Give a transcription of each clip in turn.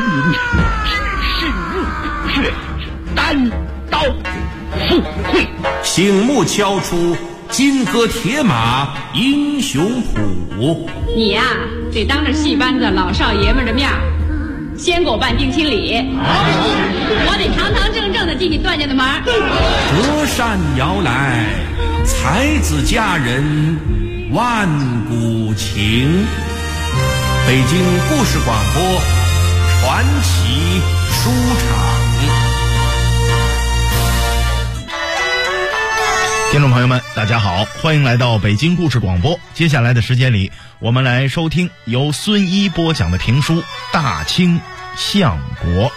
民只是怒血，单刀赴会。 醒目敲出金戈铁马英雄谱。 你呀，得当着戏班子老少爷们的面先给我办定亲礼，我得堂堂正正的替你段家的忙。 隔山遥来，才子佳人万古情。北京故事广播传奇书场。 听众朋友们大家好，欢迎来到北京故事广播。接下来的时间里，我们来收听由孙一播讲的评书《大清相国》。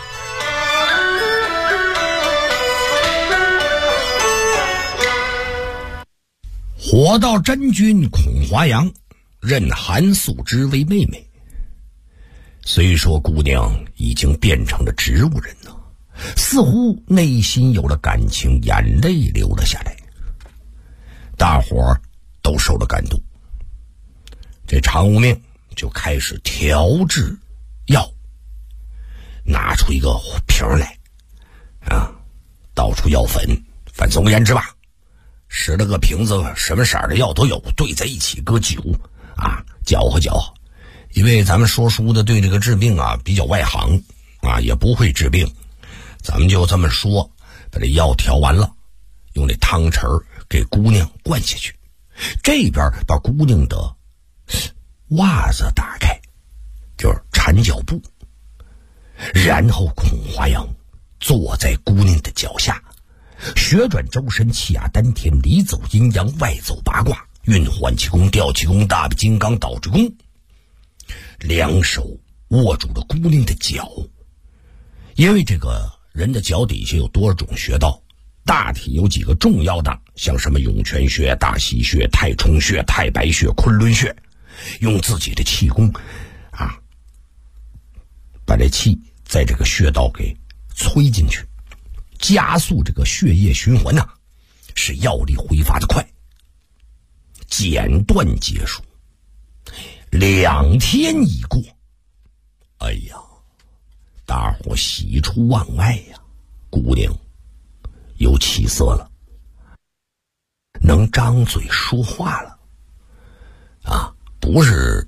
火道真君孔华阳认韩素之为妹妹，虽说姑娘已经变成了植物人了，似乎内心有了感情，眼泪流了下来。大伙儿都受了感动，这常无命就开始调制药，拿出一个瓶来倒出药粉，反总而言之吧，10来个瓶子什么色的药都有，兑在一起搁酒搅和搅和。因为咱们说书的对这个治病比较外行也不会治病，咱们就这么说，把这药调完了，用这汤匙给姑娘灌下去，这边把姑娘的袜子打开，就是缠脚布，然后孔华阳坐在姑娘的脚下，旋转周身，气压丹田，里走阴阳，外走八卦，运缓气功，调气功，大臂金刚，倒置功，两手握住了姑娘的脚。因为这个人的脚底下有多少种穴道，大体有几个重要的，像什么涌泉穴、大溪穴、太冲穴、太白穴、昆仑穴，用自己的气功把这气在这个穴道给催进去，加速这个血液循环使药力挥发的快。简短结束，2天已过，哎呀，大伙喜出望外呀，姑娘有起色了，能张嘴说话了不是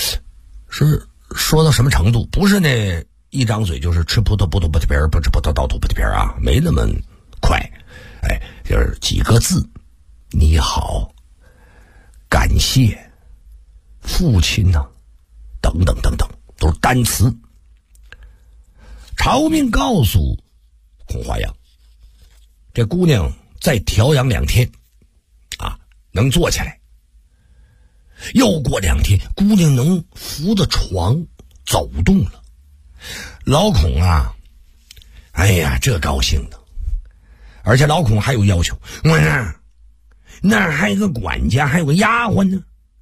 说到什么程度，不是那一张嘴就是吃葡萄不吐葡萄皮儿，不吃葡萄倒吐葡萄皮儿没那么快，就是几个字，你好，感谢，父亲等等等等，都是单词。朝命告诉孔华阳，这姑娘再调养2天能坐起来。又过2天，姑娘能扶着床走动了。老孔哎呀，这高兴的。而且老孔还有要求，那还有个管家，还有个丫鬟呢。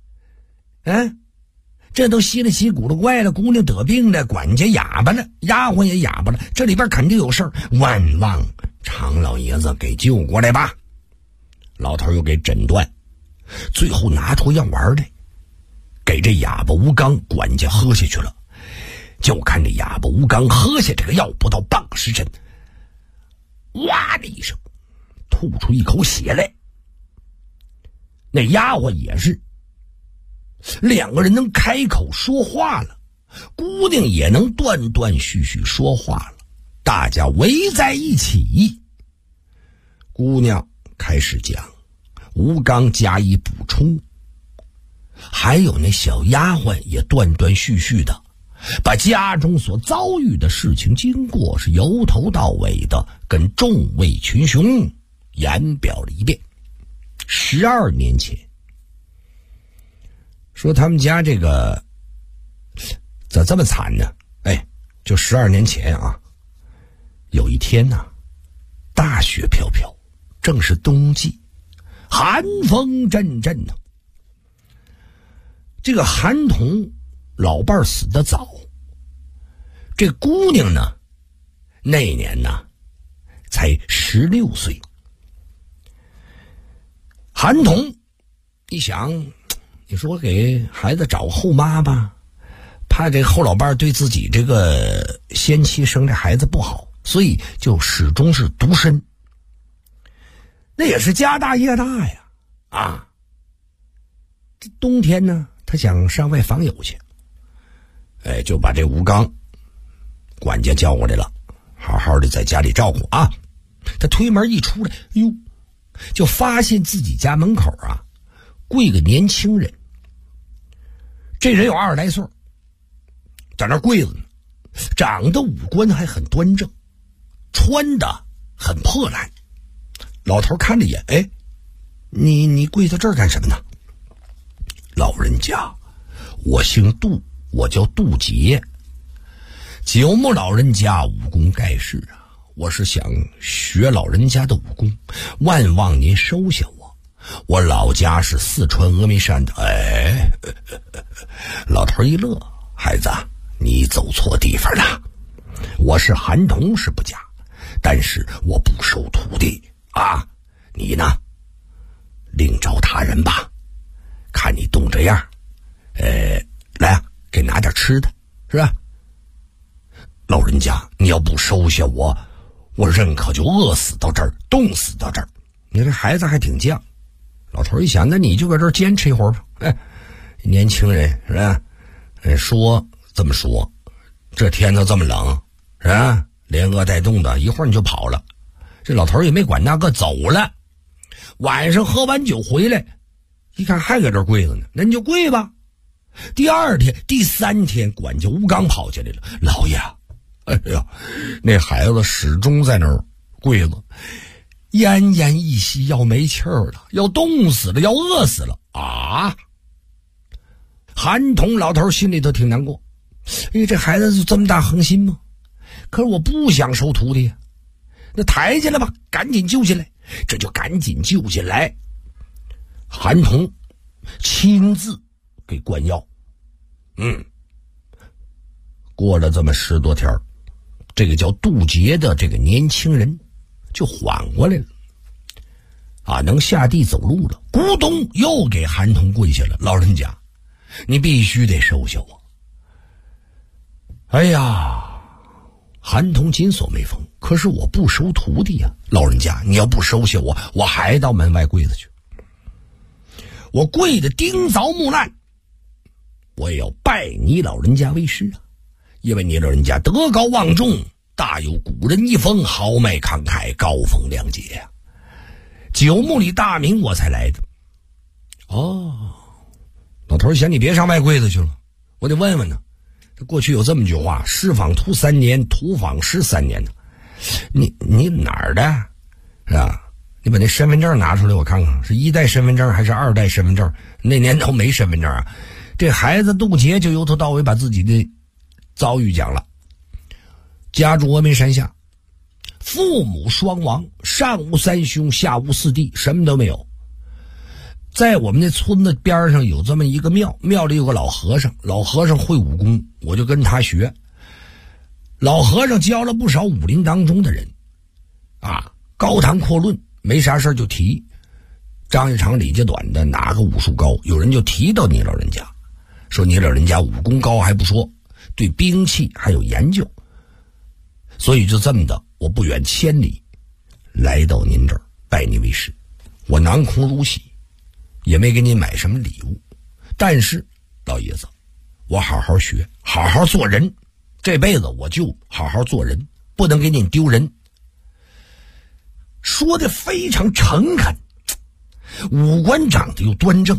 这都稀里稀古了怪了，姑娘得病了，管家哑巴了，丫鬟也哑巴了，这里边肯定有事儿，万望常老爷子给救过来吧。老头又给诊断，最后拿出药丸来，给这哑巴吴刚管家喝下去了。就看这哑巴吴刚喝下这个药不到半个时辰，哇的一声吐出一口血来。那丫鬟也是，2个人能开口说话了，姑娘也能断断续续说话了，大家围在一起。姑娘开始讲，吴刚加以补充，还有那小丫鬟也断断续续的把家中所遭遇的事情经过是由头到尾的跟众位群雄言表了一遍。12年前，说他们家这个咋这么惨呢？就12年前有一天大雪飘飘，正是冬季，寒风阵阵这个韩童老伴死得早，这姑娘那年才16岁。韩童一想，你说给孩子找后妈吧， 怕这后老伴对自己这个先妻生这孩子不好，所以就始终是独身。那也是家大业大呀，啊！这冬天呢，他想上外访友去，就把这吴刚管家叫过来了，好好的在家里照顾啊。他推门一出来，哟，就发现自己家门口啊，跪个年轻人。这人有20来岁，在那跪着呢，长得五官还很端正，穿的很破烂。老头看了一眼，你跪在这儿干什么呢？老人家，我姓杜，我叫杜杰。九牧老人家武功盖世啊，我是想学老人家的武功，万望您收下我。我老家是四川峨眉山的。老头一乐，孩子，你走错地方了。我是韩童是不假，但是我不收徒弟啊。你呢，另找他人吧。看你动这样，来啊，给拿点吃的，是吧？老人家，你要不收下我，我认可就饿死到这儿，冻死到这儿。你这孩子还挺犟。老头一想，那你就搁这儿坚持一会儿吧。年轻人是吧？说这么说，这天都这么冷，是吧？连饿带冻的，一会儿你就跑了。这老头也没管那个，走了。晚上喝完酒回来，一看还搁这儿跪着呢，那你就跪吧。第2天、第3天，管家吴刚跑进来了，老爷，那孩子始终在那儿跪着，奄奄一息，要没气儿了，要冻死了，要饿死了啊！韩童老头心里头挺难过，这孩子就这么大恒心吗？可是我不想收徒弟呀，那抬进来吧，赶紧救进来。这就赶紧救进来。韩童亲自给灌药。过了这么10多天，这个叫杜杰的这个年轻人就缓过来了啊，能下地走路了。咕咚，又给韩童跪下了。老人家，你必须得收下我。韩童紧锁眉峰，可是我不收徒弟呀，老人家，你要不收下我，我还到门外跪着去。我跪得钉凿木烂，我也要拜你老人家为师啊，因为你老人家德高望重，大有古人一风，豪迈慷慨，高风亮节呀。九牧里大名我才来的。老头想，你别上外跪着去了，我得问问呢。过去有这么句话，师访徒3年，徒访师3年呢。你哪儿的是吧？你把那身份证拿出来我看看，是1代身份证还是2代身份证？那年头没身份证啊。这孩子杜杰就由头到尾把自己的遭遇讲了。家住峨眉山下，父母双亡，上无3兄，下无4弟，什么都没有。在我们那村子边上有这么一个庙，庙里有个老和尚，老和尚会武功，我就跟他学。老和尚教了不少武林当中的人啊，高谈阔论，没啥事就提张家长李家短的哪个武术高，有人就提到你老人家，说你老人家武功高还不说，对兵器还有研究。所以就这么的，我不远千里来到您这儿拜你为师。我囊空如洗，也没给你买什么礼物，但是老爷子，我好好学，好好做人，这辈子我就好好做人，不能给你丢人。说的非常诚恳，五官长得又端正。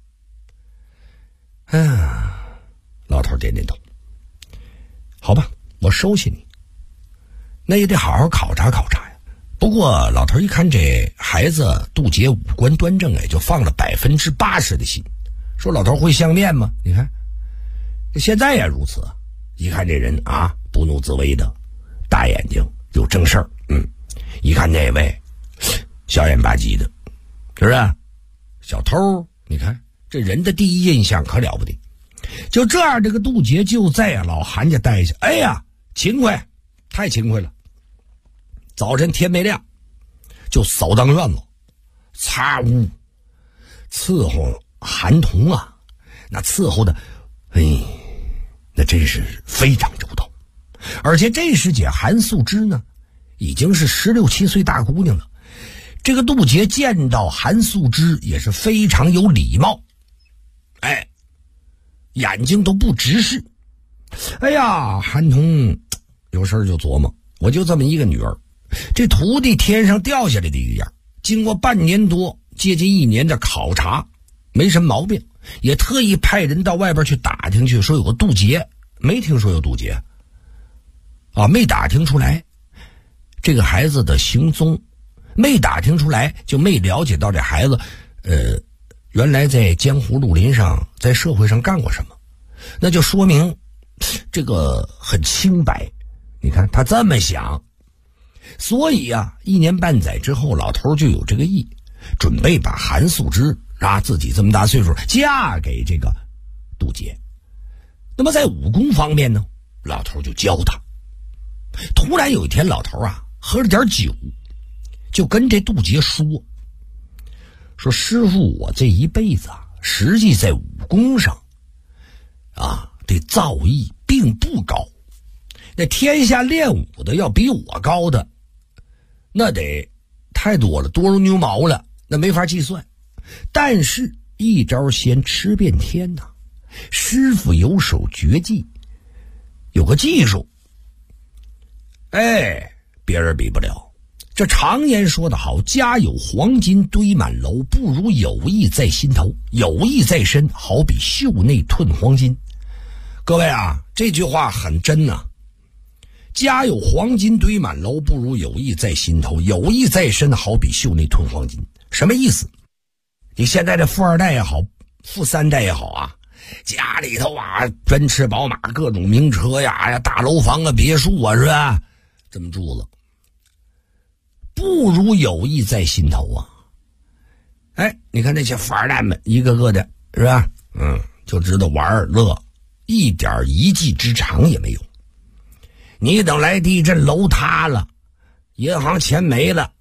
老头点点头，好吧，我收下你，那也得好好考察考察呀。不过老头一看这孩子杜杰五官端正，就放了80%的心，说老头会相面吗？你看现在也如此，一看这人啊，不怒自威的，大眼睛，有正事儿。一看那位小眼吧唧的，是不是小偷？你看这人的第一印象可了不得。就这样，这个杜杰就在老韩家待下，哎呀，勤快，太勤快了。早晨天没亮就扫荡院子，擦屋伺候韩童啊，那伺候的那真是非常周到。而且这时节韩素芝呢已经是16、17岁大姑娘了，这个杜杰见到韩素芝也是非常有礼貌，眼睛都不直视。哎呀，韩童有事就琢磨，我就这么一个女儿，这徒弟天上掉下来的一样，经过半年多接近1年的考察，没什么毛病，也特意派人到外边去打听去，说有个杜杰，没听说有杜杰啊，没打听出来这个孩子的行踪，没打听出来，就没了解到这孩子原来在江湖绿林上，在社会上干过什么，那就说明这个很清白。你看他这么想，所以啊，1年半载之后，老头就有这个意，准备把韩素芝自己这么大岁数嫁给这个杜杰。那么在武功方面呢，老头就教他。突然有一天，老头喝了点酒，就跟这杜杰说师傅，我这一辈子实际在武功上这造诣并不高，那天下练武的要比我高的那得太多了，多如牛毛了，那没法计算。但是一招先吃遍天呐，师傅有手绝技，有个技术别人比不了。这常言说得好，家有黄金堆满楼，不如有意在心头。有意在身，好比袖内吞黄金。各位这句话很真呐。家有黄金堆满楼，不如有意在心头。有意在身，好比袖内吞黄金。什么意思？你现在这富二代也好，富3代也好家里头奔驰宝马，各种名车呀，大楼房别墅是吧？这么住了，不如有意在心头你看那些富二代们，一个个的是吧？就知道玩乐，一点一技之长也没有。你等来地震，楼塌了，银行钱没了，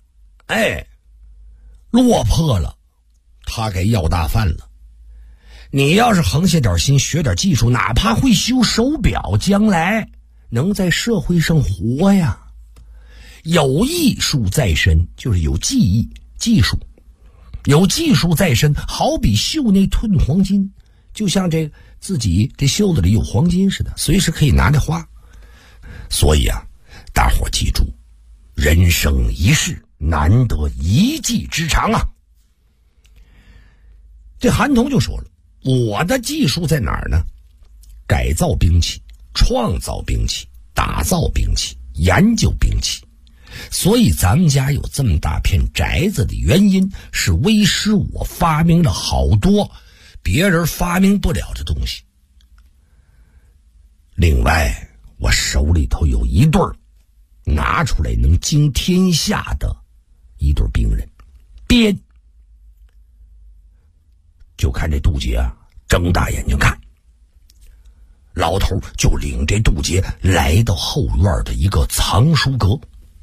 落魄了，他该要大饭了。你要是横下点心，学点技术，哪怕会修手表，将来能在社会上活呀。有艺术在身，就是有技艺、技术。有技术在身，好比袖内吞黄金，就像这自己这袖子里有黄金似的，随时可以拿来花。所以大伙记住，人生一世，难得一技之长这韩童就说了，我的技术在哪儿呢？改造兵器，创造兵器，打造兵器，研究兵器。所以咱们家有这么大片宅子的原因，是为师我发明了好多别人发明不了的东西。另外，我手里头有一对拿出来能惊天下的一对兵刃鞭。就看这杜杰睁大眼睛看，老头就领这杜杰来到后院的一个藏书阁，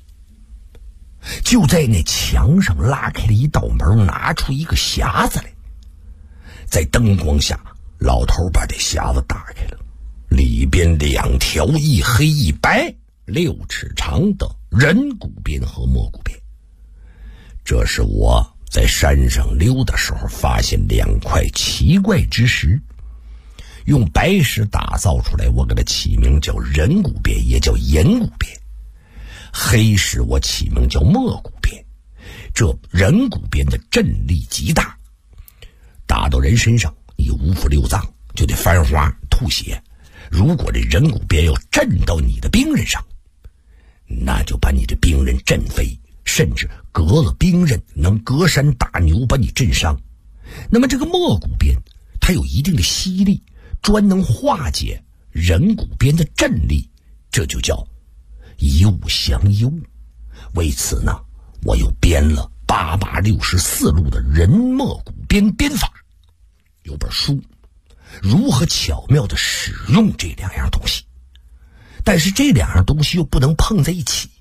就在那墙上拉开了一道门，拿出一个匣子来。在灯光下，老头把这匣子打开了，里边2条一黑一白6尺长的人骨鞭和蘑菇鞭。这是我在山上溜达时候发现2块奇怪之石，用白石打造出来，我给它起名叫人骨鞭，也叫岩骨鞭。黑石我起名叫蘑菇鞭。这人骨鞭的震力极大，打到人身上，你5腑6脏就得翻花吐血。如果这人骨鞭要震到你的兵刃上，那就把你的兵刃震飞，甚至革了兵刃，能隔山打牛，把你震伤。那么这个蘑菇鞭它有一定的吸力，专能化解人骨鞭的震力，这就叫一物降一物。为此呢，我又编了864路的人蘑菇鞭鞭法，有本书如何巧妙地使用这2样东西。但是这2样东西又不能碰在一起，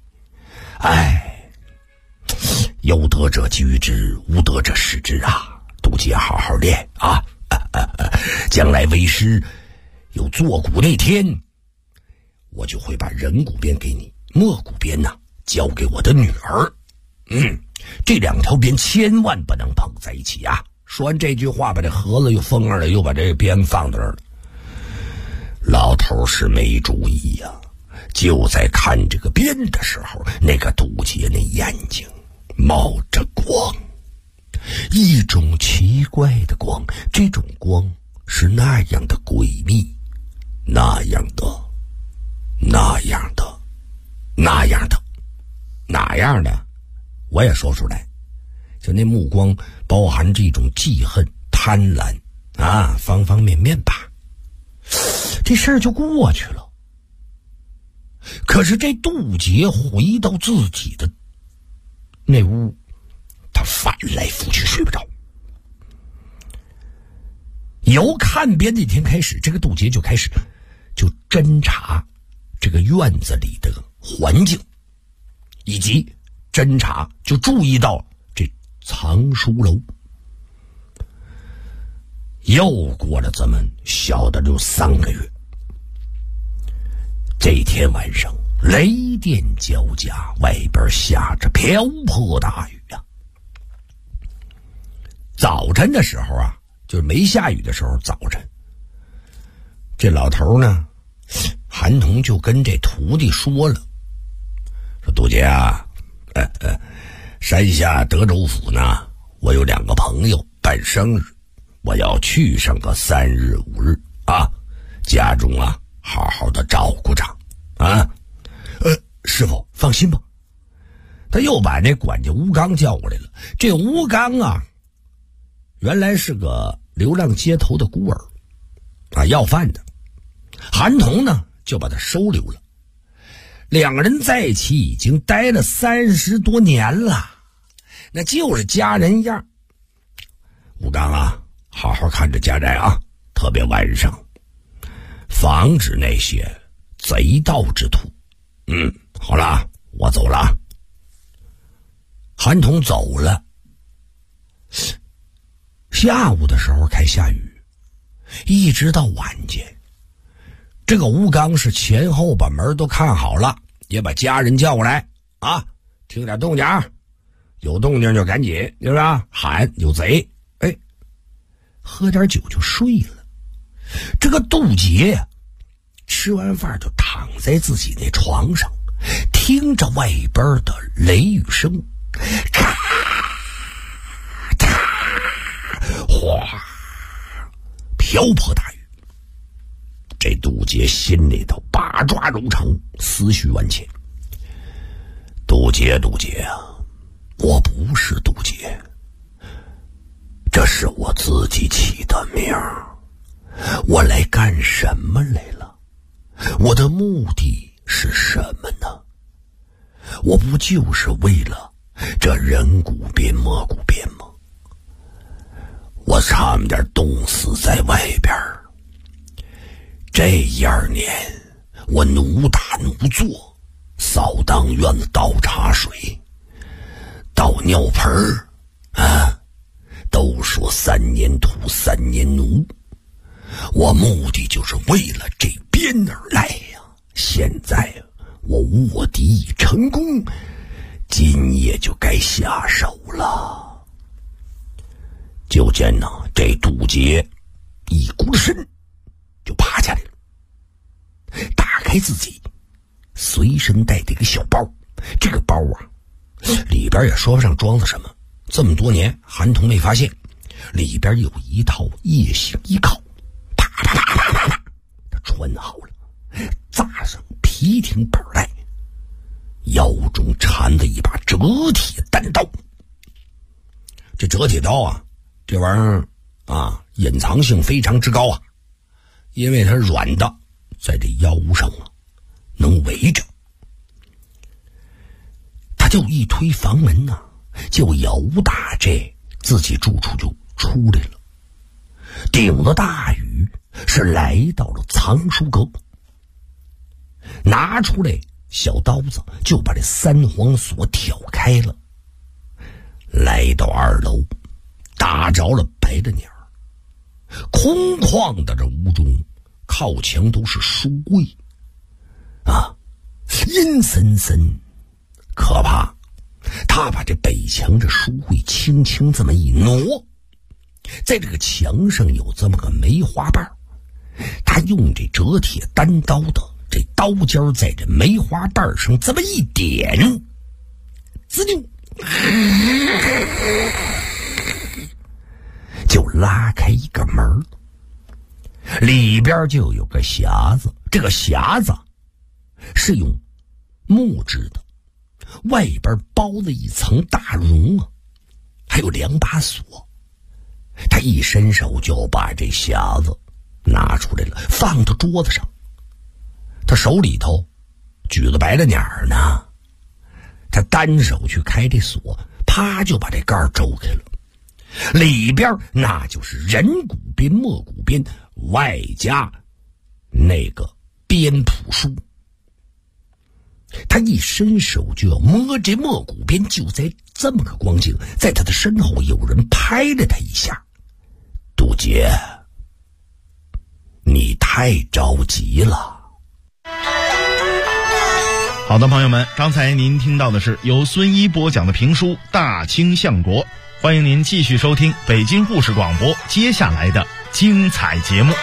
有德者居之，无德者使之杜杰好好练将来为师有做骨那天，我就会把人骨鞭给你，墨骨鞭呢交给我的女儿。这两条鞭千万不能碰在一起啊！说完这句话，把这盒子又封上了，又把这个鞭放到这儿了。老头是没注意呀，就在看这个鞭的时候，那个杜杰那眼睛冒着光，一种奇怪的光，这种光是那样的诡秘，那样的我也说出来，就那目光包含着一种记恨、贪婪啊，方方面面吧。这事儿就过去了。可是这杜杰回到自己的那屋，他翻来覆去睡不着。由看鞭那天开始，这个杜杰就开始侦查这个院子里的环境，以及侦查就注意到这藏书楼。又过了这么小的就3个月，这天晚上雷电交加，外边下着瓢泼大雨啊。早晨的时候啊，就是没下雨的时候，早晨这老头呢，韩童就跟这徒弟说了，说杜杰啊，山下德州府呢，我有2个朋友办生日，我要去上个3日5日啊，家中啊好好的照顾着啊。师傅放心吧。他又把那管家吴刚叫过来了。这吴刚啊，原来是个流浪街头的孤儿啊，要饭的。韩童呢就把他收留了。2个人在一起已经待了30多年了，那就是家人样。吴刚啊，好好看着家宅啊，特别晚上防止那些贼盗之徒。好了，我走了。韩童走了。下午的时候开下雨，一直到晚间，这个吴刚是前后把门都看好了，也把家人叫过来啊，听点动静，有动静就赶紧，是吧？喊有贼，喝点酒就睡了。这个杜杰吃完饭就躺在自己那床上，听着外边的雷雨声，咔嚓哗，瓢泼大雨。这杜杰心里头八爪如城，思绪万千。杜杰啊，我不是杜杰，这是我自己起的名儿。我来干什么来了？我的目的是什么呢？我不就是为了这人骨鞭蘑骨鞭吗？我差点冻死在外边。这2年我奴打奴做，扫荡院子，倒茶水，倒尿盆啊，都说3年土3年奴，我目的就是为了这鞭而来呀。现在我卧底已成功，今夜就该下手了。就见呢，这杜杰一咕身就爬下来了，打开自己随身带的一个小包。这个包啊，里边也说不上装的什么，这么多年韩童没发现，里边有一套夜行衣靠，啪啪啪啪啪啪，他穿好了，扎上皮挺板带，腰中缠着一把折铁单刀。这折铁刀啊，这玩意儿啊，隐藏性非常之高啊，因为它软的，在这腰上啊能围着。他就一推房门呐，就由打这自己住处就出来了。顶着大雨，是来到了藏书阁，拿出来小刀子就把这3簧锁挑开了。来到2楼，打着了白的鸟，空旷的这屋中靠墙都是书柜啊，阴森森可怕。他把这北墙这书柜轻轻这么一挪，在这个墙上有这么个梅花瓣，他用这折铁单刀的这刀尖在这梅花瓣上这么一点，滋溜就拉开一个门，里边就有个匣子。这个匣子是用木质的，外边包了一层大绒啊，还有2把锁。他一伸手就把这匣子拿出来了，放到桌子上。他手里头举着白了鸟呢，他单手去开这锁，啪就把这盖周开了。里边那就是人骨边、墨骨边，外加那个编谱书。他一伸手就要摸这墨骨边，就在这么个光景，在他的身后有人拍了他一下。杜姐，你太着急了。 好的，朋友们，刚才您听到的是由孙一播讲的评书《大清相国》，欢迎您继续收听北京故事广播接下来的精彩节目。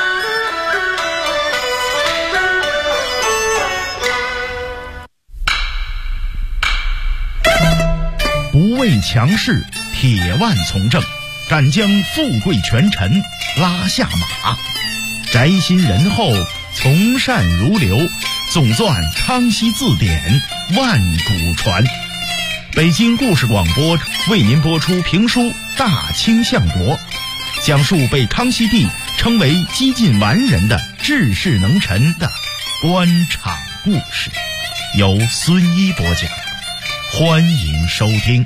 不畏强势，铁腕从政，敢将富贵权臣拉下马，宅心仁厚，从善如流，总纂康熙字典，万古传。北京故事广播为您播出评书《大清相国》，讲述被康熙帝称为几近完人的治世能臣的官场故事，由孙一播讲，欢迎收听。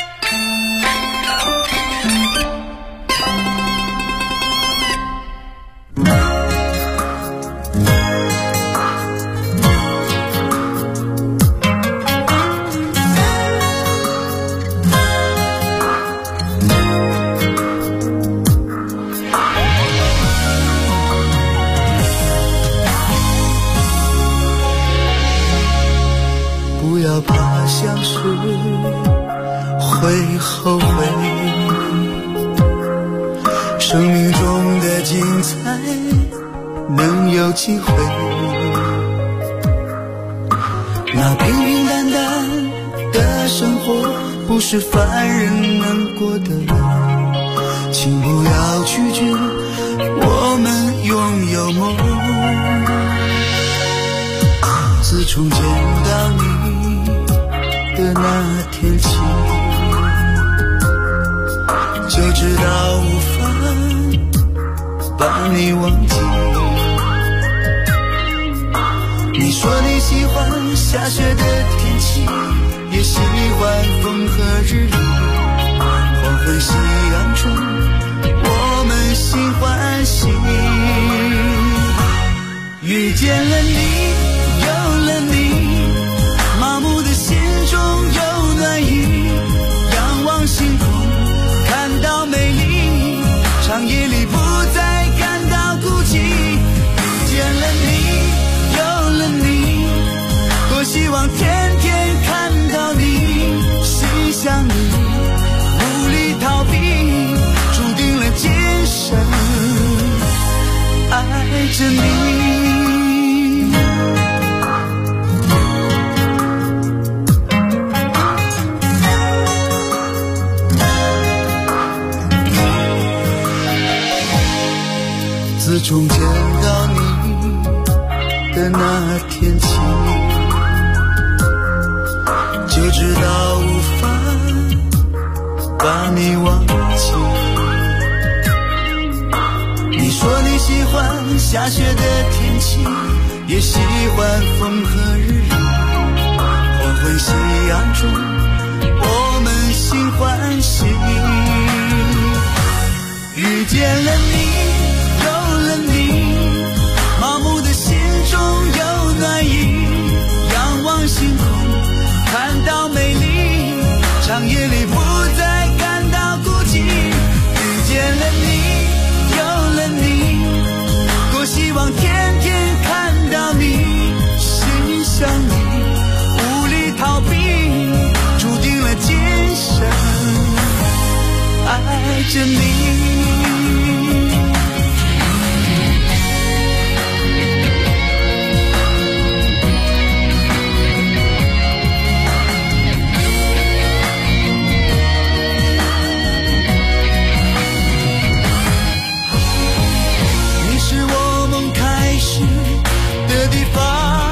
会后悔，生命中的精彩能有机会，那平平淡淡的生活不是凡人能过的，请不要拒绝我们拥有梦。自从见到你的那天起，就知道无法把你忘记。你说你喜欢下雪的天气，也喜欢风和日丽，黄昏夕阳中我们心欢喜。遇见了你，有了你，麻木的心中有暖意，仰望星空看到美丽，长夜里不再感到孤寂。遇见了你，有了你，多希望天天看到你，心想你，无力逃避，注定了今生爱着你。自从见到你的那天起，就知道无法把你忘记。你说你喜欢下雪的天气，也喜欢风和日丽，黄昏夕阳中我们心欢喜。遇见了你，有了你，麻木的心中有暖意，仰望星空看到美丽，长夜里不再感到孤寂。遇见了你，有了你，多希望爱着你。你是我梦开始的地方，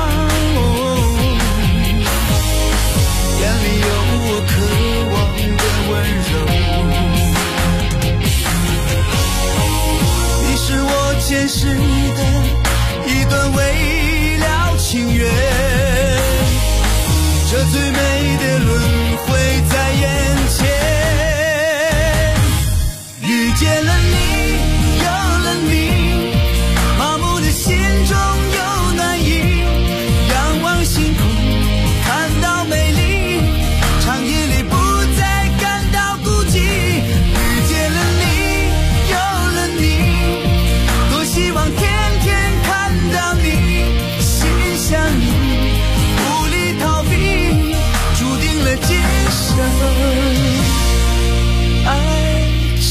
眼里有我渴望的温柔。你是我前世的一段未了情缘，这最美的轮回在眼前。遇见了你，有了你，麻木的心中有暖意，仰望星空看到美丽，长夜里不再感到孤寂。遇见了你，有了你，多希望天天看到你，心相印，无力逃避，注定了今生爱着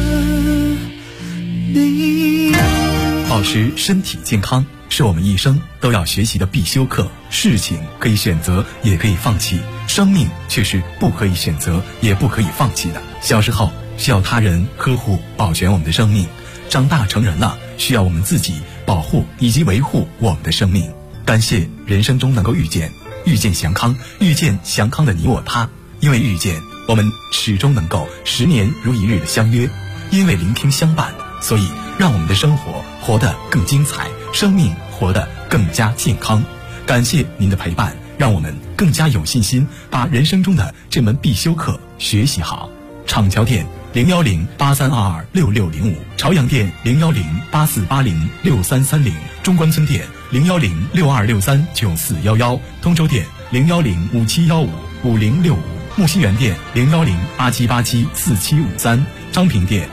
你。 保持身体健康是我们一生都要学习的必修课。事情可以选择，也可以放弃，生命却是不可以选择，也不可以放弃的。小时候需要他人呵护保全我们的生命，长大成人了需要我们自己保护以及维护我们的生命。感谢人生中能够遇见祥康，遇见祥康的你我他。因为遇见，我们始终能够10年如一日的相约；因为聆听相伴，所以让我们的生活活得更精彩，生命活得更加健康。感谢您的陪伴，让我们更加有信心把人生中的这门必修课学习好。厂桥店01083226605，朝阳店01084806330，中关村店01062639411，通州店01057155065，木樨园店01087874753，昌平店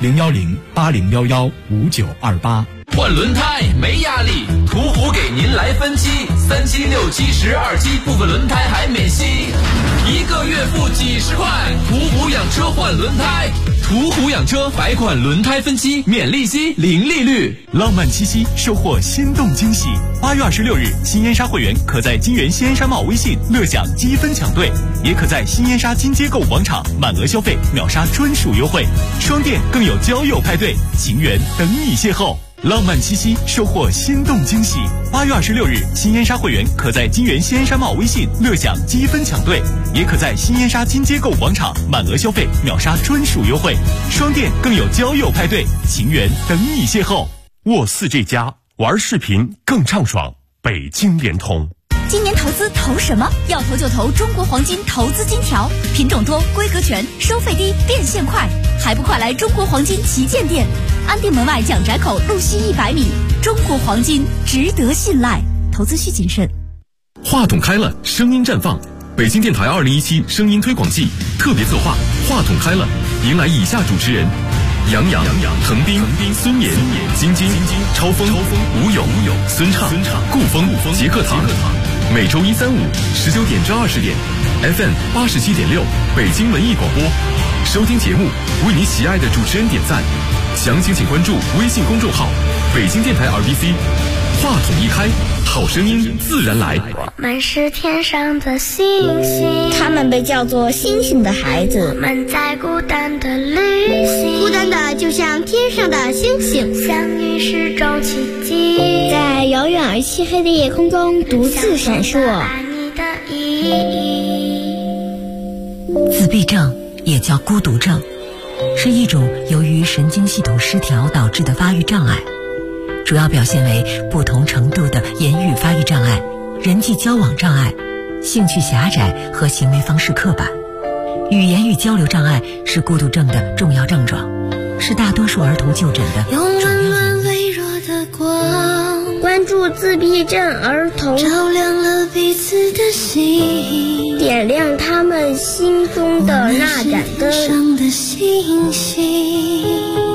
01080115928。 换轮胎没压力，途虎给您来分期，3期、6期、12期，部分轮胎还免息，1个月付几10块。途虎养车换轮胎，途虎养车百款轮胎分期，免利息，零利率。 浪漫七夕，收获心动惊喜。8月26日，新烟沙会员可在金源新烟沙帽微信乐享积分抢兑，也可在新烟沙金街购物广场满额消费秒杀专属优惠，双店更有交友派对，情缘等你邂逅。浪漫七夕，收获心动惊喜。8月26日，新烟沙会员可在金源新烟沙帽微信乐享积分抢兑，也可在新烟沙金街购物广场满额消费秒杀专属优惠，双店更有交友派对，情缘等你邂逅。沃4G+，玩视频更畅爽。北京联通。 今年投资投什么？要投就投中国黄金投资金条，品种多，规格全，收费低，变现快，还不快来中国黄金旗舰店，安定门外蒋宅口路西100米。中国黄金值得信赖，投资需谨慎。 话筒开了，声音绽放。北京电台2017声音推广季特别策划，话筒开了，迎来以下主持人：杨洋、滕斌、孙岩、晶晶、超风、吴勇、孙畅、顾风、杰克堂。每周1、3、5 19点至20点 ，FM 87.6北京文艺广播。收听节目，为你喜爱的主持人点赞。详情请关注微信公众号“北京电台 RBC”。话筒一开，好声音自然来。 我们是天上的星星， 他们被叫做星星的孩子。 我们在孤单的旅行， 孤单的就像天上的星星， 相遇是种奇迹， 在遥远而漆黑的夜空中独自闪烁。 爱你的意义。 自闭症也叫孤独症，是一种由于神经系统失调导致的发育障碍，主要表现为不同程度的言语发育障碍、人际交往障碍、兴趣狭窄和行为方式刻板。语言与交流障碍是孤独症的重要症状，是大多数儿童就诊的主要原因。 用温暖微弱的光， 关注自闭症儿童， 照亮了彼此的心， 点亮他们心中的那盏灯。 天上的星星。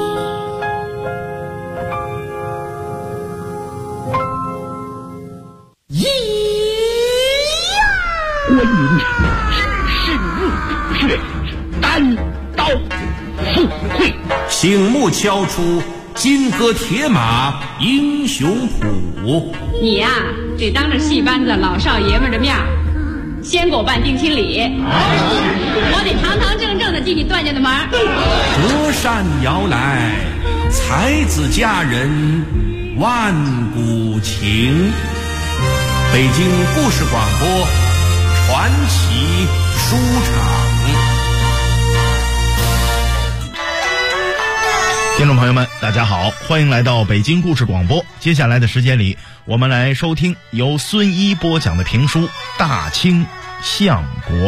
观音知识入血，单刀赴会。 醒目敲出金戈铁马英雄谱。 你呀，得当着戏班子老少爷们的面先给我办定亲礼，我得堂堂正正的进你段家的门。 隔山遥来，才子佳人万古情。北京故事广播传奇书场。 听众朋友们，大家好，欢迎来到北京故事广播。接下来的时间里，我们来收听由孙一播讲的评书《大清相国》。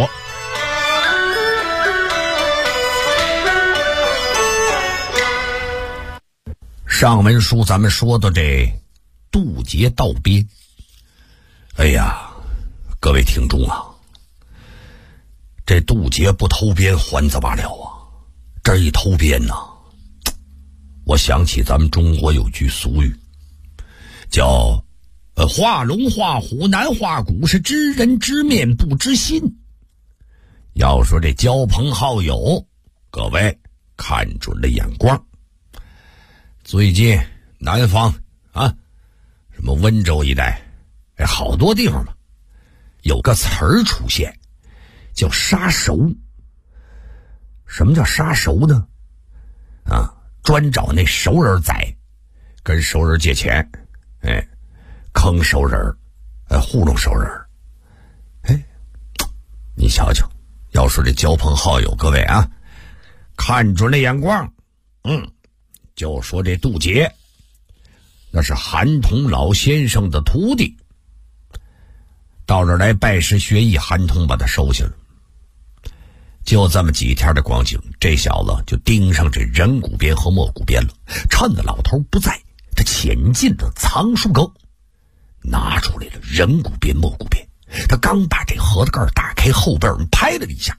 上文书咱们说的这渡劫盗边，哎呀，各位听众啊，这渡劫不偷边还怎么了啊？这一偷边呢，我想起咱们中国有句俗语，叫画龙画虎难画骨，是知人知面不知心。要说这交朋好友，各位看准了眼光。最近南方啊，什么温州一带，好多地方嘛，有个词儿出现，叫杀熟。什么叫杀熟呢？啊，专找那熟人宰，跟熟人借钱，坑熟人，糊弄熟人。你瞧瞧，要说这交朋好友，各位啊，看准了眼光，就说这渡劫，那是韩童老先生的徒弟，到这儿来拜师学艺，韩童把他收下了。就这么几天的光景，这小子就盯上这人骨边和墨骨边了。趁着老头不在，他潜进了藏书阁，拿出来了人骨边墨骨边。他刚把这盒子盖打开，后边人拍了一下：“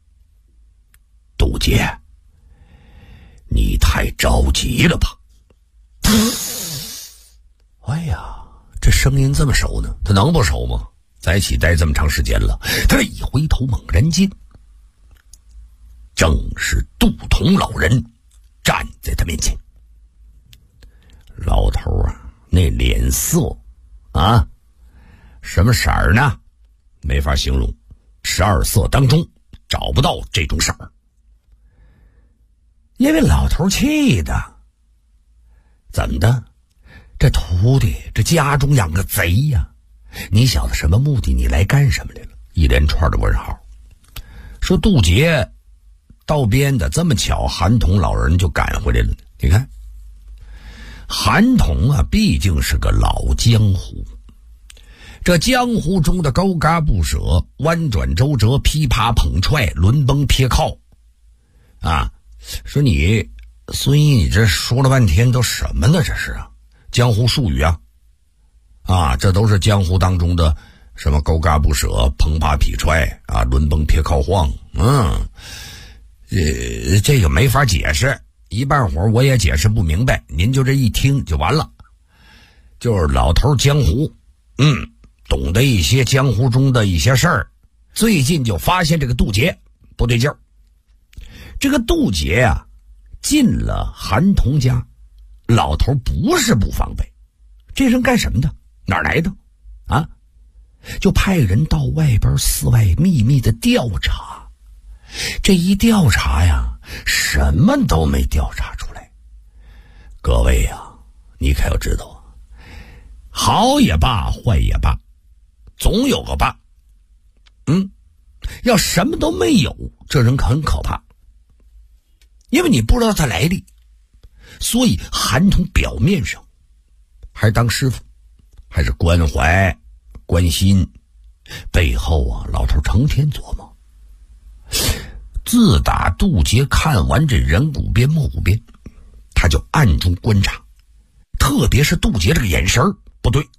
渡劫，你太着急了吧？”哎呀，这声音这么熟呢，他能不熟吗？在一起待这么长时间了，他这一回头猛然间，正是杜同老人站在他面前。老头啊，那脸色啊，什么色儿呢？没法形容，12色当中找不到这种色儿。因为老头气的，怎么的？这徒弟这家中养个贼呀！你小子什么目的？你来干什么来了？一连串的问号。说渡劫盗边的，这么巧，韩童老人就赶回来了。你看，韩童啊，毕竟是个老江湖，这江湖中的勾嘎不舍，弯转周折，噼啪捧踹，轮崩撇靠啊！说你孙一，你这说了半天都什么呢？这是啊，江湖术语啊！啊，这都是江湖当中的什么勾嘎不舍、碰啪劈踹啊、轮崩撇靠晃，这个没法解释，一半会儿我也解释不明白，您就这一听就完了。就是老头江湖，懂得一些江湖中的一些事儿，最近就发现这个渡劫不对劲儿。这个渡劫啊，进了韩童家，老头不是不防备，这人干什么的？哪儿来的？啊，就派人到外边寺外秘密的调查。这一调查呀，什么都没调查出来。各位呀，你可要知道啊，好也罢，坏也罢，总有个罢。要什么都没有，这人很可怕。因为你不知道他来历，所以韩童表面上还是当师傅，还是关怀关心，背后啊，老头成天琢磨。自打渡劫看完这人骨边墨骨边，他就暗中观察，特别是渡劫这个眼神不对，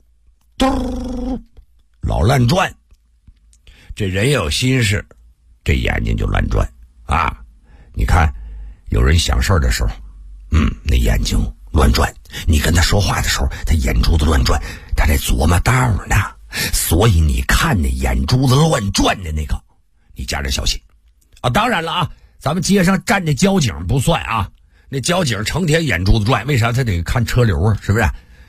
老乱转。这人也有心事，这眼睛就乱转啊！你看，有人想事儿的时候，那眼睛乱转；你跟他说话的时候，他眼珠子乱转，他在琢磨道呢。所以你看那眼珠子乱转的那个，你加点小心啊！当然了啊，咱们街上站的交警不算啊， 那交警成天眼珠子转，为啥他得看车流啊？是不是？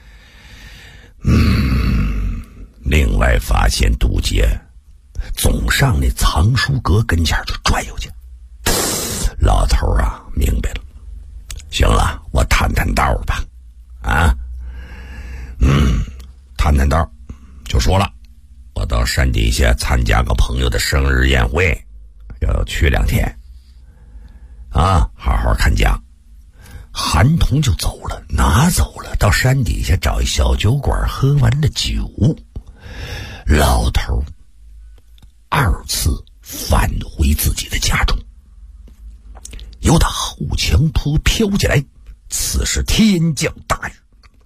另外发现杜杰总上那藏书阁跟前就转悠去。老头啊，明白了，行了，我探探道吧。探探道，就说了，我到山底下参加个朋友的生日宴会，要去2天。好好看家。韩童就走了，哪走了？到山底下找一小酒馆，喝完了酒，老头2次返回自己的家中。由他后墙坡飘起来，此时天降大雨，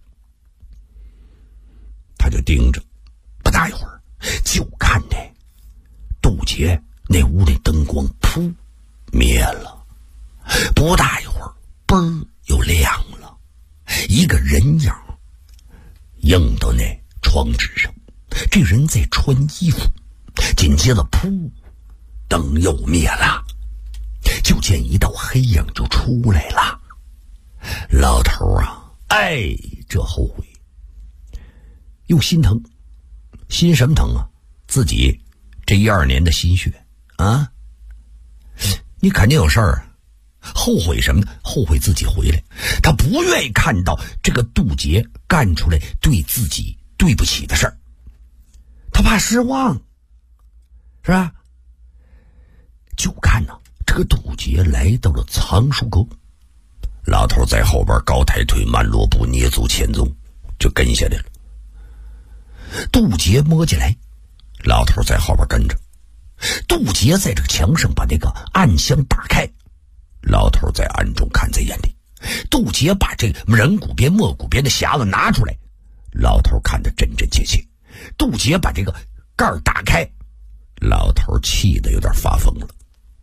他就盯着，不大一会儿，就看着杜杰那屋里灯光扑灭了，不大一会儿，嘣又亮了，一个人影映到那窗纸上，这人在穿衣服，紧接着噗，灯又灭了，就见一道黑影就出来了。老头啊，这后悔又心疼，心什么疼啊？自己这12年的心血啊！你肯定有事儿，后悔什么呢？后悔自己回来，他不愿意看到这个杜杰干出来对自己对不起的事儿，他怕失望，是吧？就看呢，这个杜杰来到了藏书阁，老头在后边高抬腿慢落步，捏足前踪，就跟下来了。杜杰摸进来，老头在后边跟着。杜杰在这个墙上把那个暗箱打开，老头在暗中看在眼里。杜杰把这个人骨边墨骨边的匣子拿出来，老头看得真真切切。杜杰把这个盖儿打开，老头气得有点发疯了，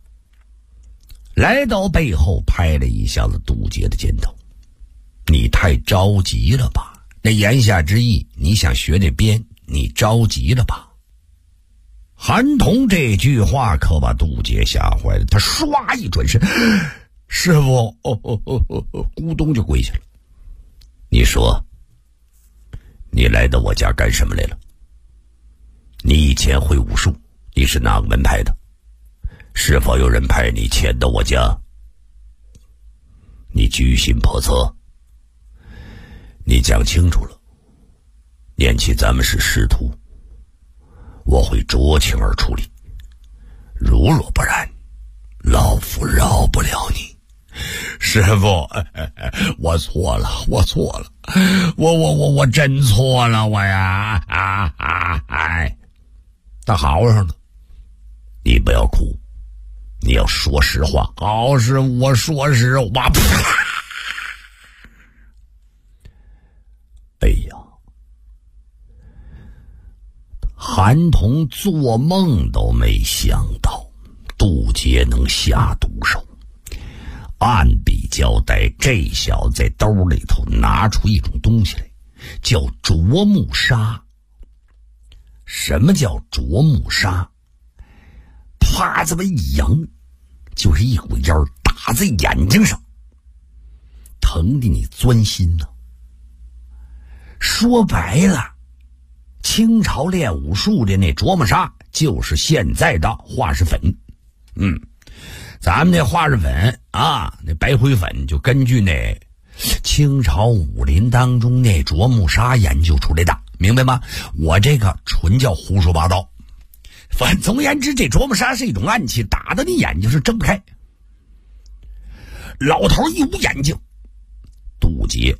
来到背后拍了一下子杜杰的肩头：“你太着急了吧？那言下之意，你想学那鞭，你着急了吧？”韩童这句话可把杜杰吓坏了，他唰一转身：“师傅！”咕咚就跪下了。你说，你来到我家干什么来了？你以前会武术，你是哪个门派的？是否有人派你潜到我家？你居心叵测，你讲清楚了。念起咱们是师徒，我会酌情而处理，如若不然，老夫饶不了你。师傅，我错了，我错了，我真错了，我呀，他好上了，你不要哭，你要说实话。好，师傅，我说实话。哎呀，韩童做梦都没想到杜杰能下毒手。按笔交代，这小子在兜里头拿出一种东西来，叫啄木砂。什么叫啄木砂？啪这么一扬，就是一股烟打在眼睛上，疼的你钻心呢。说白了，清朝练武术的那啄木砂就是现在的化石粉。咱们那化石粉啊，那白灰粉就根据那清朝武林当中那啄木砂研究出来的，明白吗？我这个纯叫胡说八道。反总而言之，这啄木砂是一种暗器，打的你眼睛是睁不开。老头一捂眼睛，杜杰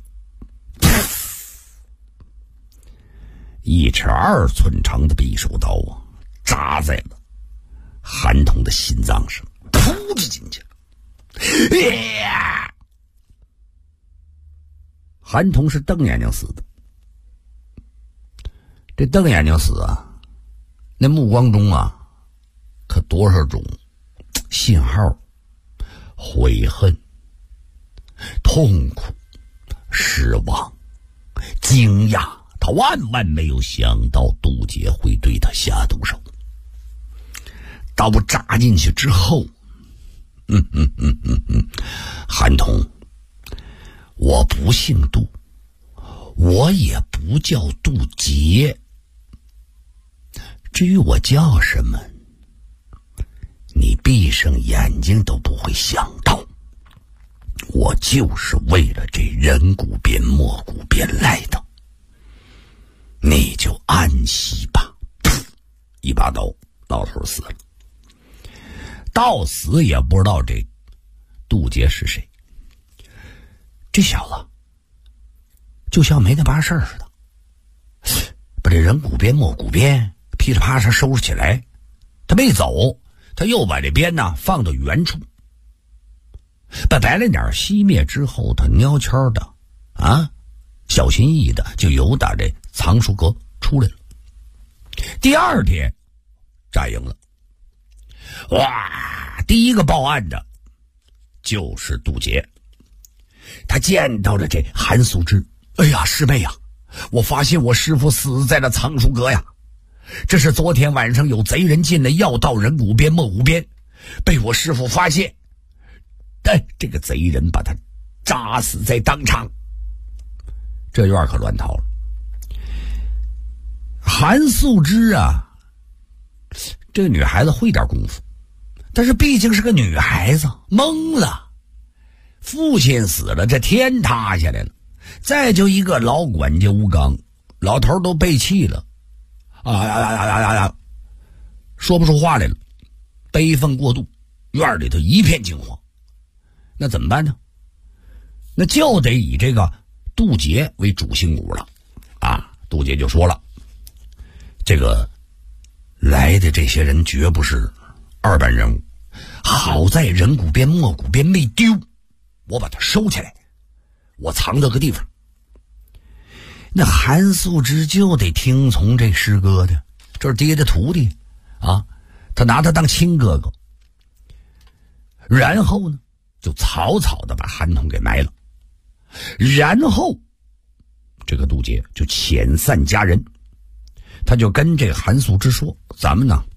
1尺2寸长的匕首刀啊，扎在了韩童的心脏上，扑就进去了。韩童是瞪眼睛死的。这瞪眼睛死啊，那目光中啊，可多少种信号：悔恨、痛苦、失望、惊讶。他万万没有想到杜杰会对他下毒手。刀扎进去之后，韩童我不姓杜，我也不叫杜杰。至于我叫什么，你闭上眼睛都不会想到。我就是为了这人骨边莫骨边来的。你就安息吧。一把刀，老头死了。到死也不知道这杜杰是谁。这小子就像没那把事似的，把这人骨边莫骨边噼里啪嚓收拾起来。他没走，他又把这鞭呢放到原处，把白莲点熄灭之后，他悄悄的小心翼翼的就由打这藏书阁出来了。第二天扎营了，哇！第一个报案的就是杜杰。他见到了这韩素芝，哎呀，师妹呀，我发现我师父死在了藏书阁呀！这是昨天晚上有贼人进来要盗人骨边莫骨边，被我师父发现，这个贼人把他扎死在当场。这院可乱套了。韩素芝啊，这个女孩子会点功夫，但是毕竟是个女孩子，懵了。父亲死了，这天塌下来了，再就一个老管家吴刚，老头都背气了，说不出话来了，悲愤过度，院里头一片惊慌。那怎么办呢？那就得以这个杜杰为主心骨了杜杰就说了，这个来的这些人绝不是二般人物，好在人骨边莫骨边没丢，我把它收起来，我藏到个地方。那韩素芝就得听从这师哥的，这是爹的徒弟他拿他当亲哥哥。然后呢，就草草的把韩童给埋了。然后这个杜杰就遣散家人，他就跟这个韩素芝说，咱们呢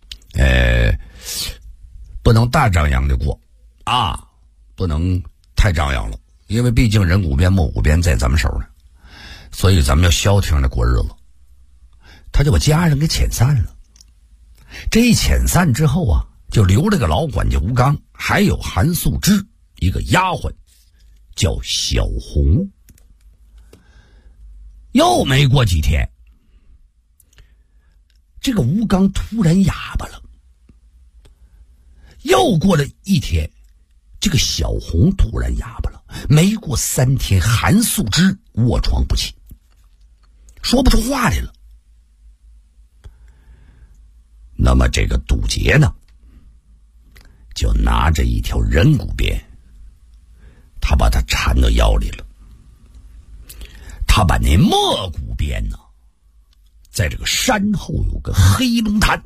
不能大张扬的过不能太张扬了，因为毕竟人骨边莫骨边在咱们手呢，所以咱们要消停的过日子。他就把家人给遣散了。这一遣散之后就留了个老管家吴刚，还有韩素芝一个丫鬟叫小红。又没过几天，这个吴刚突然哑巴了。又过了一天，这个小红突然哑巴了。没过3天，韩素芝卧床不起，说不出话来了。那么这个杜杰呢，就拿着一条人骨鞭，他把它缠到腰里了。他把那莫骨鞭呢，在这个山后有个黑龙潭。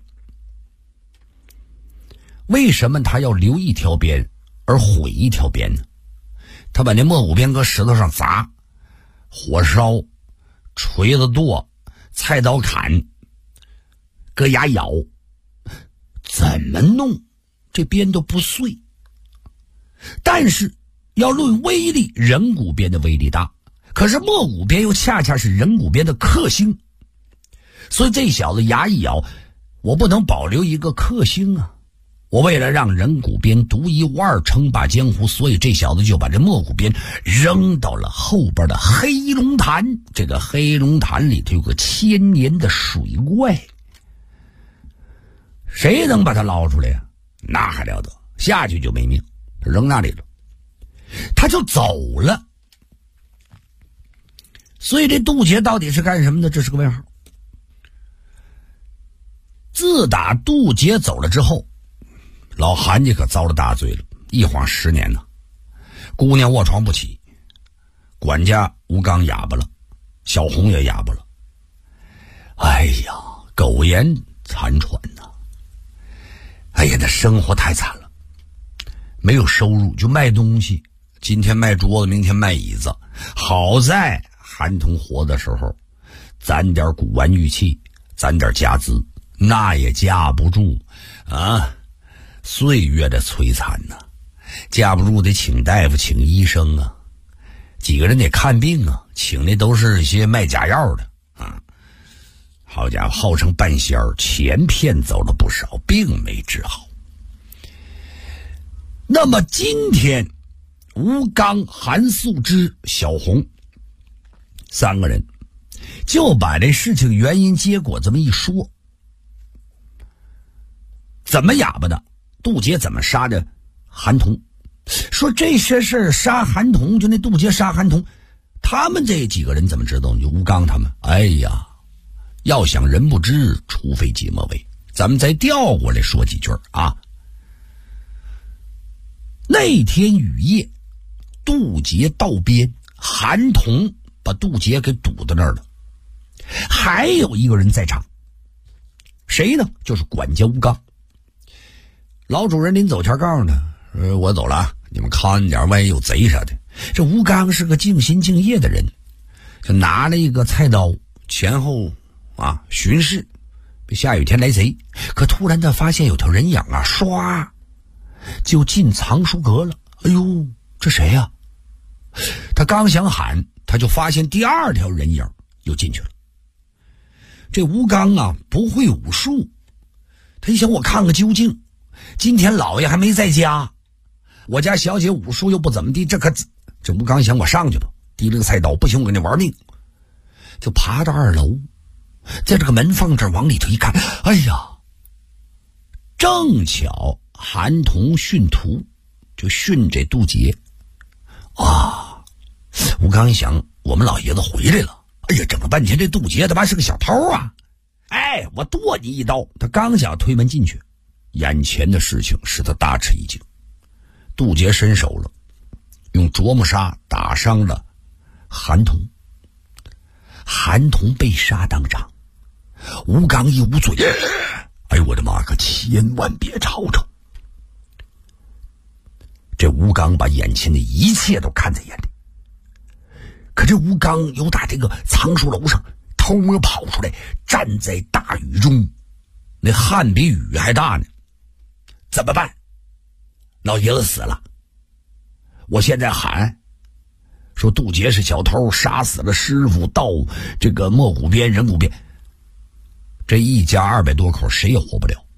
为什么他要留一条鞭而毁一条鞭呢？他把那莫骨鞭搁石头上砸，火烧，锤子剁，菜刀砍，搁牙咬，怎么弄这鞭都不碎。但是要论威力，人骨鞭的威力大，可是莫骨鞭又恰恰是人骨鞭的克星，所以这小子牙一咬，我不能保留一个克星我为了让人骨鞭独一无二称霸江湖，所以这小子就把这莫骨鞭扔到了后边的黑龙潭。这个黑龙潭里头有个1000年的水怪，谁能把它捞出来呀？那还了得，下去就没命，扔那里了，他就走了。所以这杜杰到底是干什么的？这是个问号。自打杜杰走了之后，老韩家可遭了大罪了，一晃10年呢。姑娘卧床不起，管家吴刚哑巴了，小红也哑巴了。哎呀，苟延残喘呐！哎呀，那生活太惨了，没有收入就卖东西，今天卖桌子，明天卖椅子。好在韩童活的时候，攒点古玩玉器，攒点家资，那也架不住岁月的摧残呐，架不住得请大夫请医生几个人得看病啊，请的都是一些卖假药的啊。好家伙，号称半仙儿，钱骗走了不少，并没治好。那么今天，吴刚、韩素芝、小红3个人就把这事情原因结果这么一说。怎么哑巴的？杜杰怎么杀的韩童？说这些事儿杀韩童，就那杜杰杀韩童，他们这几个人怎么知道？就吴刚他们。哎呀，要想人不知，除非己莫为。咱们再调过来说几句啊。那天雨夜，杜杰到边，韩童把杜杰给堵在那儿了。还有一个人在场，谁呢？就是管家吴刚。老主人临走前告诉他，我走了啊，你们看点，万一有贼啥的。这吴刚是个尽心尽业的人，就拿了一个菜刀前后巡视，下雨天来贼。可突然他发现有条人影啊，唰就进藏书阁了。哎呦，这谁呀？他刚想喊，他就发现第2条人影又进去了。这吴刚啊不会武术，他一想，我看个究竟，今天老爷还没在家，我家小姐武术又不怎么地，这吴刚想，我上去吧，提了个菜刀，不行，我跟你玩命。就爬到2楼，在这个门缝这儿往里头一看，哎呀，正巧韩童训徒，就训这杜杰啊。吴刚一想，我们老爷子回来了，哎呀，整了半天这杜杰他妈是个小偷啊！哎，我剁你一刀！他刚想推门进去，眼前的事情使他大吃一惊。杜杰伸手了，用啄木砂打伤了韩童。韩童被杀当场，吴刚一捂嘴，哎呦我的妈，可千万别吵吵。这吴刚把眼前的一切都看在眼里，可这吴刚由打这个藏书楼上偷摸跑出来，站在大雨中，那汗比雨还大呢。怎么办？老爷子死了，我现在喊说杜杰是小偷，杀死了师傅，到这个莫谷边人谷边，这一家200多口谁也活不了。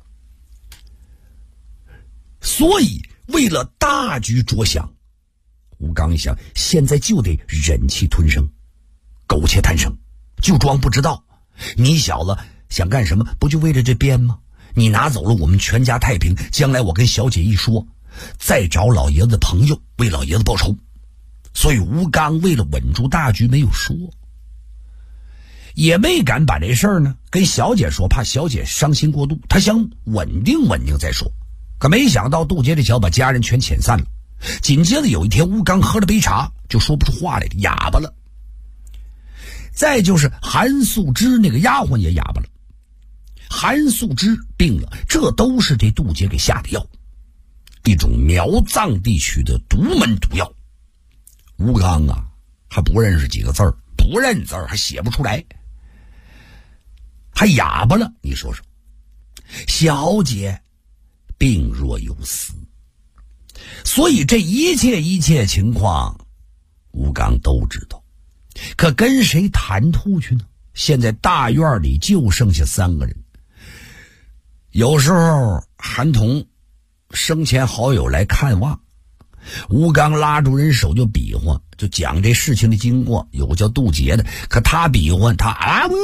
所以为了大局着想，吴刚一想，现在就得忍气吞声，苟且贪生，就装不知道。你小子想干什么？不就为了这鞭吗？你拿走了我们全家太平，将来我跟小姐一说，再找老爷子的朋友为老爷子报仇。所以吴刚为了稳住大局没有说，也没敢把这事儿呢跟小姐说，怕小姐伤心过度，他想稳定稳定再说。可没想到杜杰这小把家人全遣散了。紧接着有一天，吴刚喝了杯茶就说不出话来，哑巴了。再就是韩素芝那个丫鬟也哑巴了。韩素芝病了，这都是这杜杰给下的药，一种苗藏地区的独门毒药。吴刚啊还不认识几个字儿，不认字儿还写不出来，还哑巴了。你说说，小姐病若有死，所以这一切情况吴刚都知道。可跟谁谈吐去呢？现在大院里就剩下3个人。有时候韩童生前好友来看望，吴刚拉住人手就比划，就讲这事情的经过。有个叫杜杰的，可他比划他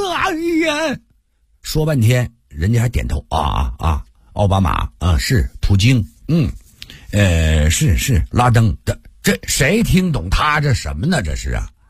说半天，人家还点头奥巴马是普京，是拉登的，这谁听懂他这什么呢？这是啊。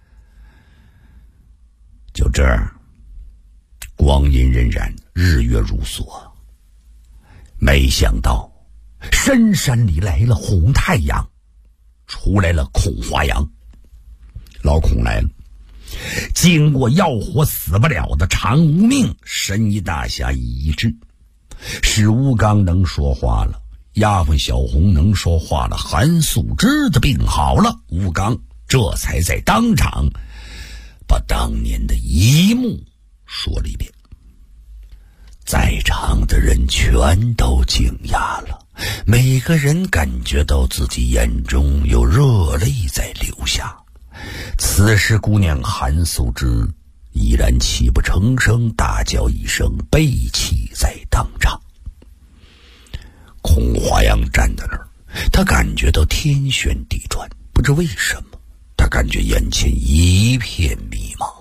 就这样，光阴荏苒，日月如梭。没想到深山里来了红太阳，出来了孔华阳。老孔来了，经过要活死不了的长无命，神医大侠医治，使吴刚能说话了，丫鬟小红能说话了，韩素芝的病好了，吴刚这才在当场把当年的一幕说了一遍。在场的人全都惊讶了，每个人感觉到自己眼中有热泪在流下。此时姑娘韩素芝依然泣不成声，大叫一声，被弃在当场。孔华阳站在那儿，他感觉到天旋地转，不知为什么，他感觉眼前一片迷茫。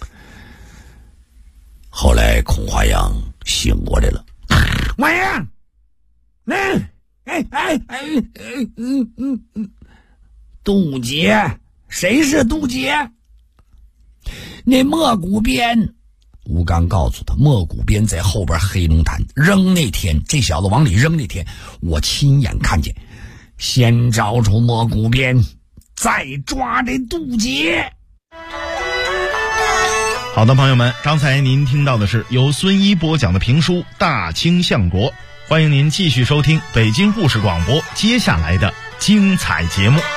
后来孔华阳醒过来了， 王爷，杜姐，谁是杜姐？ 那莫古鞭。吴刚告诉他，莫古鞭在后边黑龙潭扔那天，这小子往里扔那天，我亲眼看见。先找出莫古鞭，再抓这杜杰。 好的，朋友们，刚才您听到的是由孙一播讲的评书《大清相国》，欢迎您继续收听北京故事广播接下来的精彩节目。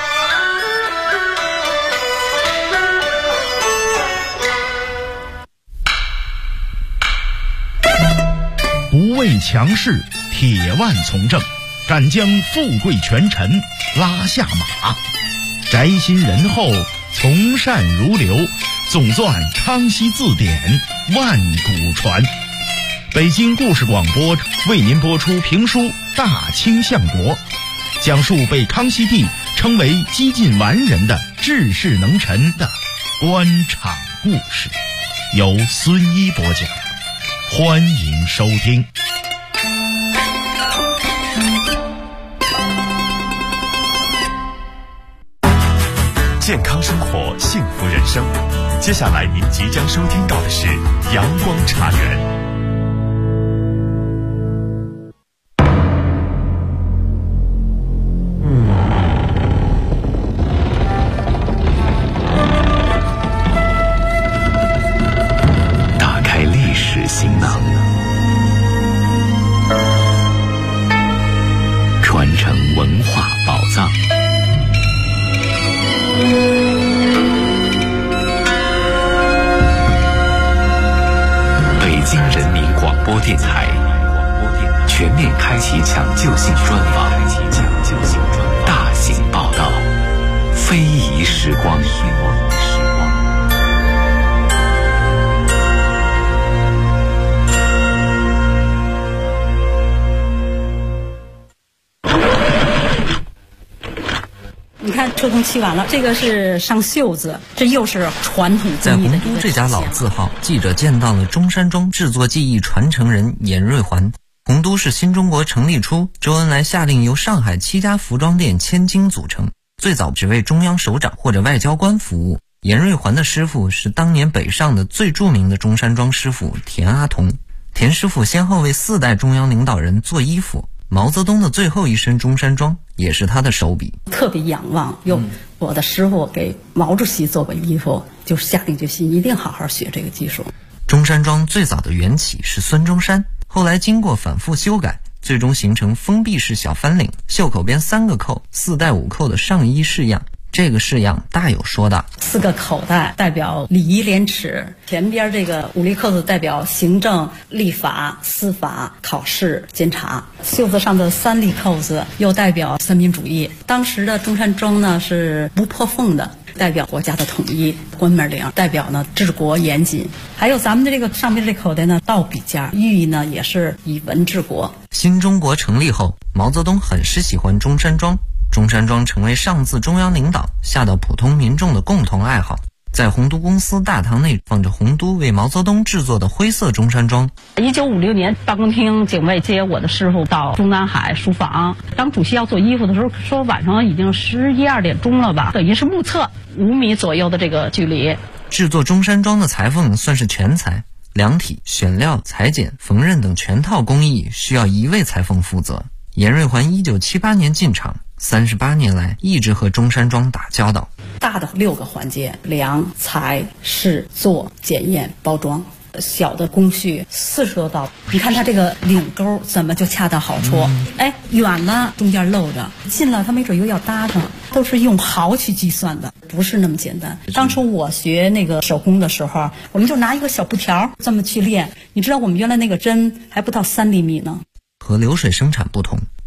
不畏强势，铁腕从政，敢将富贵权臣拉下马，宅心仁厚，从善如流，总纂康熙字典，万古传。北京故事广播为您播出评书《大清相国》，讲述被康熙帝称为几近完人的治世能臣的官场故事，由孙一播讲，欢迎收听。 健康生活，幸福人生。接下来您即将收听到的是阳光茶园。 打开历史行囊，传承文化宝藏。北京人民广播电台全面开启抢救性专访，大型报道，非遗时光。 你看车工漆完了，这个是上袖子，这又是传统工艺的。 在洪都这家老字号，记者见到了中山装制作技艺传承人严瑞环。洪都是新中国成立初，周恩来下令由上海7家服装店千金组成，最早只为中央首长或者外交官服务。严瑞环的师傅是当年北上的最著名的中山装师傅田阿童。田师傅先后为4代中央领导人做衣服，毛泽东的最后一身中山装也是他的手笔。 特别仰望，我的师傅给毛主席做过衣服，就下定决心一定好好学这个技术。 中山装最早的缘起是孙中山，后来经过反复修改，最终形成封闭式小翻领，袖口边3个扣，4带5扣的上衣式样。这个式样大有说道，4个口袋代表礼仪廉耻，前边这个5粒扣子代表行政、立法、司法、考试、监察，袖子上的3粒扣子又代表三民主义。当时的中山装呢是不破缝的，代表国家的统一，关门领代表呢治国严谨，还有咱们的这个上面这口袋呢倒笔架，寓意呢也是以文治国。新中国成立后，毛泽东很是喜欢中山装，中山装成为上自中央领导下到普通民众的共同爱好。在洪都公司大堂内放着洪都为毛泽东制作的灰色中山装。1956年，办公厅警卫接我的师傅到中南海书房，当主席要做衣服的时候，说晚上已经11、12点钟了吧，等于是目测5米左右的这个距离。制作中山装的裁缝算是全才，量体、选料、裁剪、缝纫等全套工艺需要1位裁缝负责。严瑞环1978年进场，38年来一直和中山装打交道。大的6个环节：量、裁、试、做、检验、包装。小的工序40多道。你看它这个领钩怎么就恰到好处？远了中间露着，近了它没准又要搭上，都是用毫去计算的，不是那么简单。当初我学那个手工的时候，我们就拿一个小布条这么去练。你知道我们原来那个针还不到3厘米呢。和流水生产不同，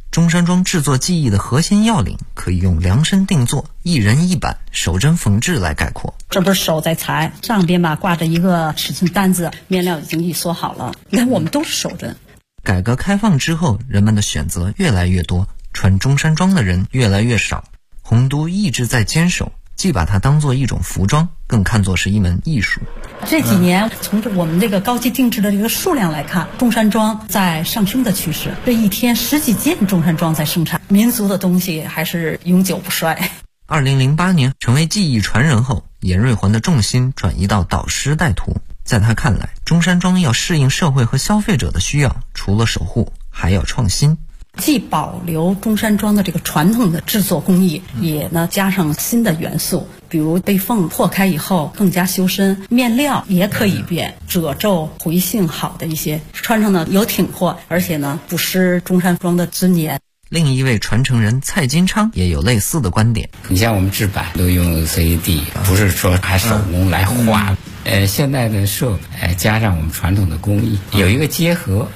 中山装制作技艺的核心要领可以用量身定做、一人一板、手针缝制来概括。 这不是手在裁，上边吧挂着一个尺寸单子，面料已经一缩好了。你看我们都是手针。 改革开放之后，人们的选择越来越多，穿中山装的人越来越少。洪都一直在坚守，既把它当作一种服装，更看作是一门艺术。 这几年从我们这个高级定制的这个数量来看，中山装在上升的趋势。这一天10几件中山装在生产，民族的东西还是永久不衰。 2008年成为技艺传人后，严瑞环的重心转移到导师带徒。在他看来，中山装要适应社会和消费者的需要，除了守护，还要创新。 既保留中山装的这个传统的制作工艺，也呢加上新的元素，比如被缝破开以后更加修身，面料也可以变，褶皱回性好的一些，穿上呢有挺阔，而且呢不失中山装的尊严。 另一位传承人蔡金昌也有类似的观点。 你像我们制版都用 CAD， 不是说还手工来画。现在的设备加上我们传统的工艺，有一个结合。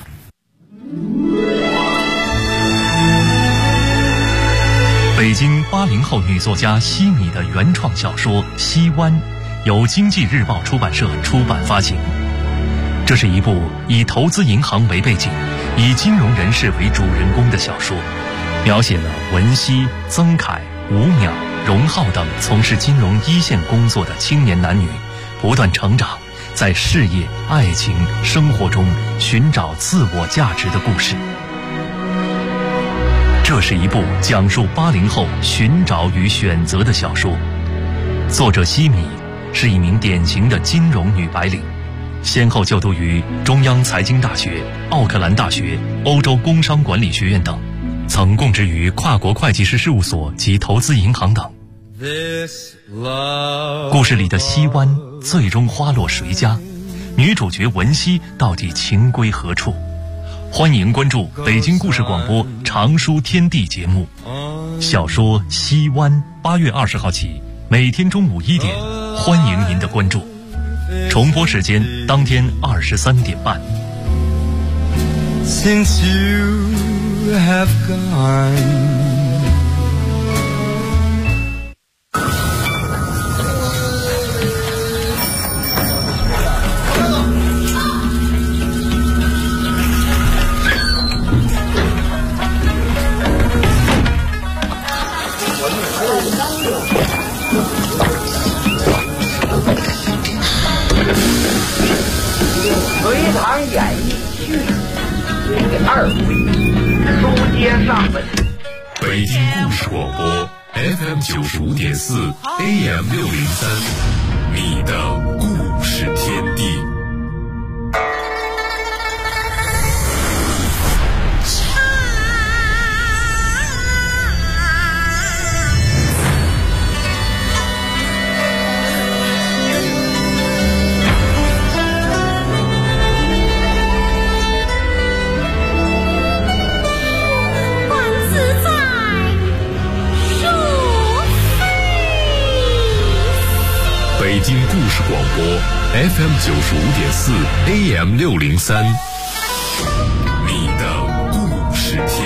北京80后女作家西米的原创小说《西湾》，由经济日报出版社出版发行。这是一部以投资银行为背景，以金融人士为主人公的小说，描写了文熙、曾凯、吴淼、荣浩等从事金融一线工作的青年男女不断成长，在事业、爱情、生活中寻找自我价值的故事。这是一部讲述80后寻找与选择的小说。作者西米是一名典型的金融女白领，先后就读于中央财经大学、奥克兰大学、欧洲工商管理学院等，曾供职于跨国会计师事务所及投资银行等。故事里的西湾最终花落谁家？女主角文熙到底情归何处？欢迎关注北京故事广播常书天地节目小说《西湾》，8月20号起，每天中午1点，欢迎您的关注。重播时间当天23点半。 Since you have gone, 《隋唐演义续第2回，书接上文。 北京故事广播 FM 95.4 AM 603，你的故事天地。北京故事广播 FM 95.4 AM 603。